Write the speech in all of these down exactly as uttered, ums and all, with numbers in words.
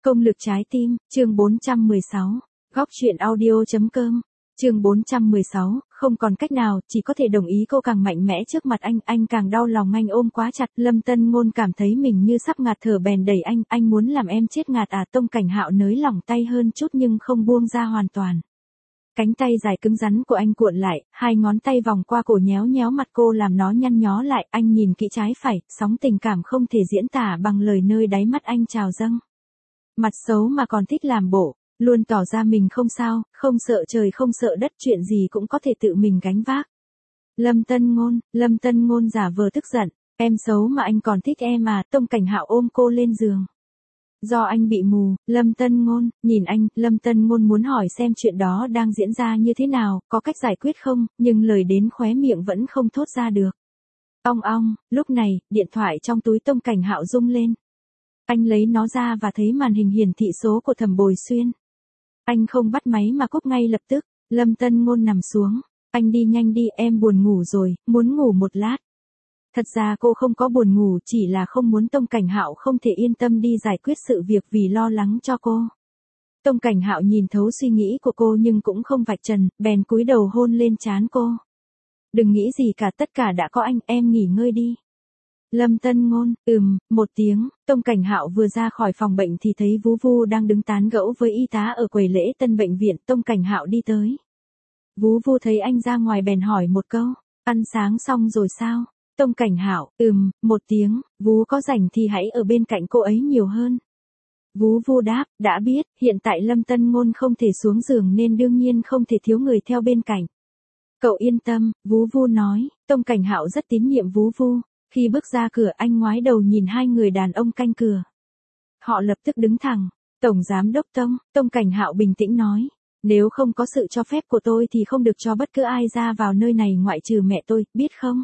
Công lực trái tim, chương bốn trăm mười sáu, góc truyện audio.com, chương bốn trăm mười sáu, không còn cách nào, chỉ có thể đồng ý. Cô càng mạnh mẽ trước mặt anh, anh càng đau lòng. Anh ôm quá chặt, Lâm Tân Ngôn cảm thấy mình như sắp ngạt thở bèn đẩy anh, anh muốn làm em chết ngạt à? Tông Cảnh Hạo nới lỏng tay hơn chút nhưng không buông ra hoàn toàn. Cánh tay dài cứng rắn của anh cuộn lại, hai ngón tay vòng qua cổ nhéo nhéo mặt cô làm nó nhăn nhó lại. Anh nhìn kỹ trái phải, sóng tình cảm không thể diễn tả bằng lời, nơi đáy mắt anh trào dâng. Mặt xấu mà còn thích làm bộ, luôn tỏ ra mình không sao, không sợ trời không sợ đất, chuyện gì cũng có thể tự mình gánh vác. Lâm Tân Ngôn, Lâm Tân Ngôn giả vờ tức giận, em xấu mà anh còn thích em à? Tông Cảnh Hạo ôm cô lên giường. Do anh bị mù, Lâm Tân Ngôn, nhìn anh, Lâm Tân Ngôn muốn hỏi xem chuyện đó đang diễn ra như thế nào, có cách giải quyết không, nhưng lời đến khóe miệng vẫn không thốt ra được. Ong ong, lúc này, điện thoại trong túi Tông Cảnh Hạo rung lên. Anh lấy nó ra và thấy màn hình hiển thị số của Thẩm Bồi Xuyên. Anh không bắt máy mà cúp ngay lập tức. Lâm Tân Ngôn nằm xuống. Anh đi nhanh đi, em buồn ngủ rồi, muốn ngủ một lát. Thật ra cô không có buồn ngủ, chỉ là không muốn Tông Cảnh Hạo không thể yên tâm đi giải quyết sự việc vì lo lắng cho cô. Tông Cảnh Hạo nhìn thấu suy nghĩ của cô nhưng cũng không vạch trần, bèn cúi đầu hôn lên trán cô. Đừng nghĩ gì cả, tất cả đã có anh, em nghỉ ngơi đi. Lâm Tân Ngôn, ừm, một tiếng. Tông Cảnh Hạo vừa ra khỏi phòng bệnh thì thấy Vú Vu đang đứng tán gẫu với y tá ở quầy lễ tân bệnh viện. Tông Cảnh Hạo đi tới. Vú Vu thấy anh ra ngoài bèn hỏi một câu, ăn sáng xong rồi sao? Tông Cảnh Hạo, ừm, một tiếng. Vú có rảnh thì hãy ở bên cạnh cô ấy nhiều hơn. Vú Vu đáp, đã biết, hiện tại Lâm Tân Ngôn không thể xuống giường nên đương nhiên không thể thiếu người theo bên cạnh. Cậu yên tâm, Vú Vu nói. Tông Cảnh Hạo rất tín nhiệm Vú Vu. Khi bước ra cửa, anh ngoái đầu nhìn hai người đàn ông canh cửa. Họ lập tức đứng thẳng. Tổng giám đốc Tông, Tông Cảnh Hạo bình tĩnh nói. Nếu không có sự cho phép của tôi thì không được cho bất cứ ai ra vào nơi này ngoại trừ mẹ tôi, biết không?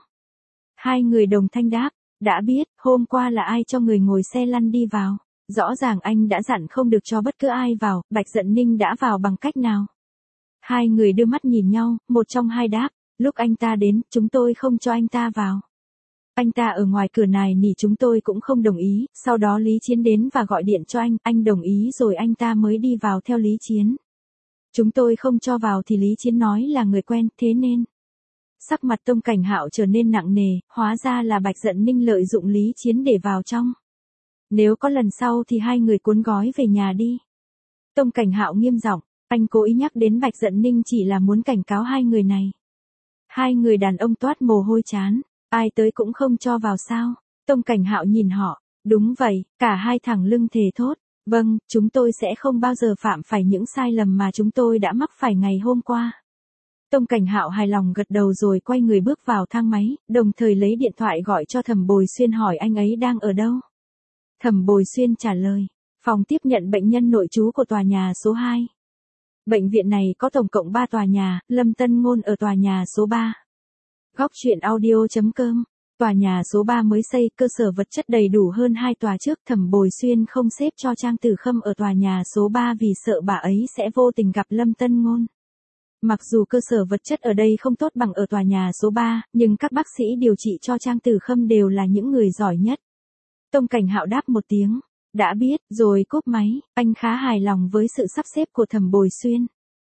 Hai người đồng thanh đáp. Đã biết, hôm qua là ai cho người ngồi xe lăn đi vào? Rõ ràng anh đã dặn không được cho bất cứ ai vào, Bạch Dận Ninh đã vào bằng cách nào? Hai người đưa mắt nhìn nhau, một trong hai đáp. Lúc anh ta đến, chúng tôi không cho anh ta vào. Anh ta ở ngoài cửa nài nỉ chúng tôi cũng không đồng ý, sau đó Lý Chiến đến và gọi điện cho anh, anh đồng ý rồi anh ta mới đi vào theo Lý Chiến. Chúng tôi không cho vào thì Lý Chiến nói là người quen, thế nên. Sắc mặt Tông Cảnh Hạo trở nên nặng nề, hóa ra là Bạch Dận Ninh lợi dụng Lý Chiến để vào trong. Nếu có lần sau thì hai người cuốn gói về nhà đi. Tông Cảnh Hạo nghiêm giọng, anh cố ý nhắc đến Bạch Dận Ninh chỉ là muốn cảnh cáo hai người này. Hai người đàn ông toát mồ hôi trán. Ai tới cũng không cho vào sao? Tông Cảnh Hạo nhìn họ. Đúng vậy, cả hai thẳng lưng thề thốt. Vâng, chúng tôi sẽ không bao giờ phạm phải những sai lầm mà chúng tôi đã mắc phải ngày hôm qua. Tông Cảnh Hạo hài lòng gật đầu rồi quay người bước vào thang máy, đồng thời lấy điện thoại gọi cho Thẩm Bồi Xuyên hỏi anh ấy đang ở đâu. Thẩm Bồi Xuyên trả lời, phòng tiếp nhận bệnh nhân nội trú của tòa nhà số hai. Bệnh viện này có tổng cộng ba tòa nhà, Lâm Tân Ngôn ở tòa nhà số ba. Góc truyện audio.com, tòa nhà số ba mới xây, cơ sở vật chất đầy đủ hơn hai tòa trước. Thẩm Bồi Xuyên không xếp cho Trang Tử Khâm ở tòa nhà số ba vì sợ bà ấy sẽ vô tình gặp Lâm Tân Ngôn. Mặc dù cơ sở vật chất ở đây không tốt bằng ở tòa nhà số ba, nhưng các bác sĩ điều trị cho Trang Tử Khâm đều là những người giỏi nhất. Tông Cảnh Hạo đáp một tiếng, đã biết, rồi cúp máy. Anh khá hài lòng với sự sắp xếp của Thẩm Bồi Xuyên.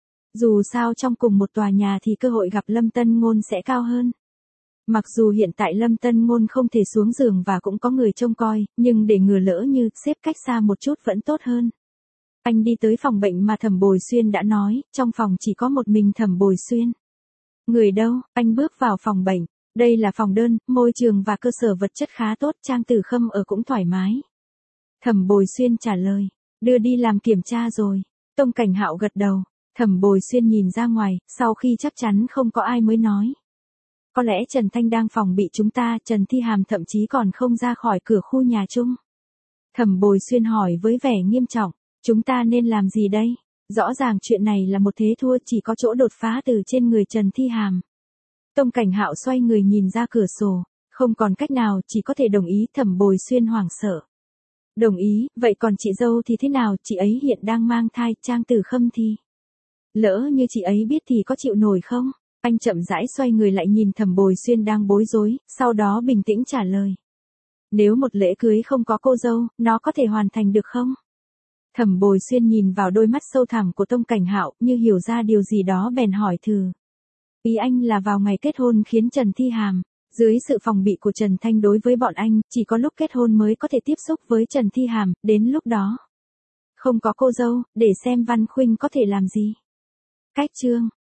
Dù sao trong cùng một tòa nhà thì cơ hội gặp Lâm Tân Ngôn sẽ cao hơn. Mặc dù hiện tại Lâm Tân Ngôn không thể xuống giường và cũng có người trông coi, nhưng để ngừa lỡ như xếp cách xa một chút vẫn tốt hơn. Anh đi tới phòng bệnh mà Thẩm Bồi Xuyên đã nói, trong phòng chỉ có một mình Thẩm Bồi Xuyên. Người đâu? Anh bước vào phòng bệnh. Đây là phòng đơn, môi trường và cơ sở vật chất khá tốt, Trang Tử Khâm ở cũng thoải mái. Thẩm Bồi Xuyên trả lời, đưa đi làm kiểm tra rồi. Tông Cảnh Hạo gật đầu. Thẩm Bồi Xuyên nhìn ra ngoài, sau khi chắc chắn không có ai mới nói. Có lẽ Trần Thanh đang phòng bị chúng ta, Trần Thi Hàm thậm chí còn không ra khỏi cửa khu nhà chung. Thẩm Bồi Xuyên hỏi với vẻ nghiêm trọng, chúng ta nên làm gì đây? Rõ ràng chuyện này là một thế thua, chỉ có chỗ đột phá từ trên người Trần Thi Hàm. Tông Cảnh Hạo xoay người nhìn ra cửa sổ, không còn cách nào, chỉ có thể đồng ý. Thẩm Bồi Xuyên hoảng sợ. Đồng ý, vậy còn chị dâu thì thế nào? Chị ấy hiện đang mang thai, Trang Tử Khâm thì... Lỡ như chị ấy biết thì có chịu nổi không? Anh chậm rãi xoay người lại nhìn Thẩm Bồi Xuyên đang bối rối, sau đó bình tĩnh trả lời. Nếu một lễ cưới không có cô dâu, nó có thể hoàn thành được không? Thẩm Bồi Xuyên nhìn vào đôi mắt sâu thẳm của Tông Cảnh Hạo, như hiểu ra điều gì đó bèn hỏi thử. Ý anh là vào ngày kết hôn khiến Trần Thi Hàm, dưới sự phòng bị của Trần Thanh đối với bọn anh, chỉ có lúc kết hôn mới có thể tiếp xúc với Trần Thi Hàm, đến lúc đó. Không có cô dâu, để xem Văn Khuynh có thể làm gì. Cách chương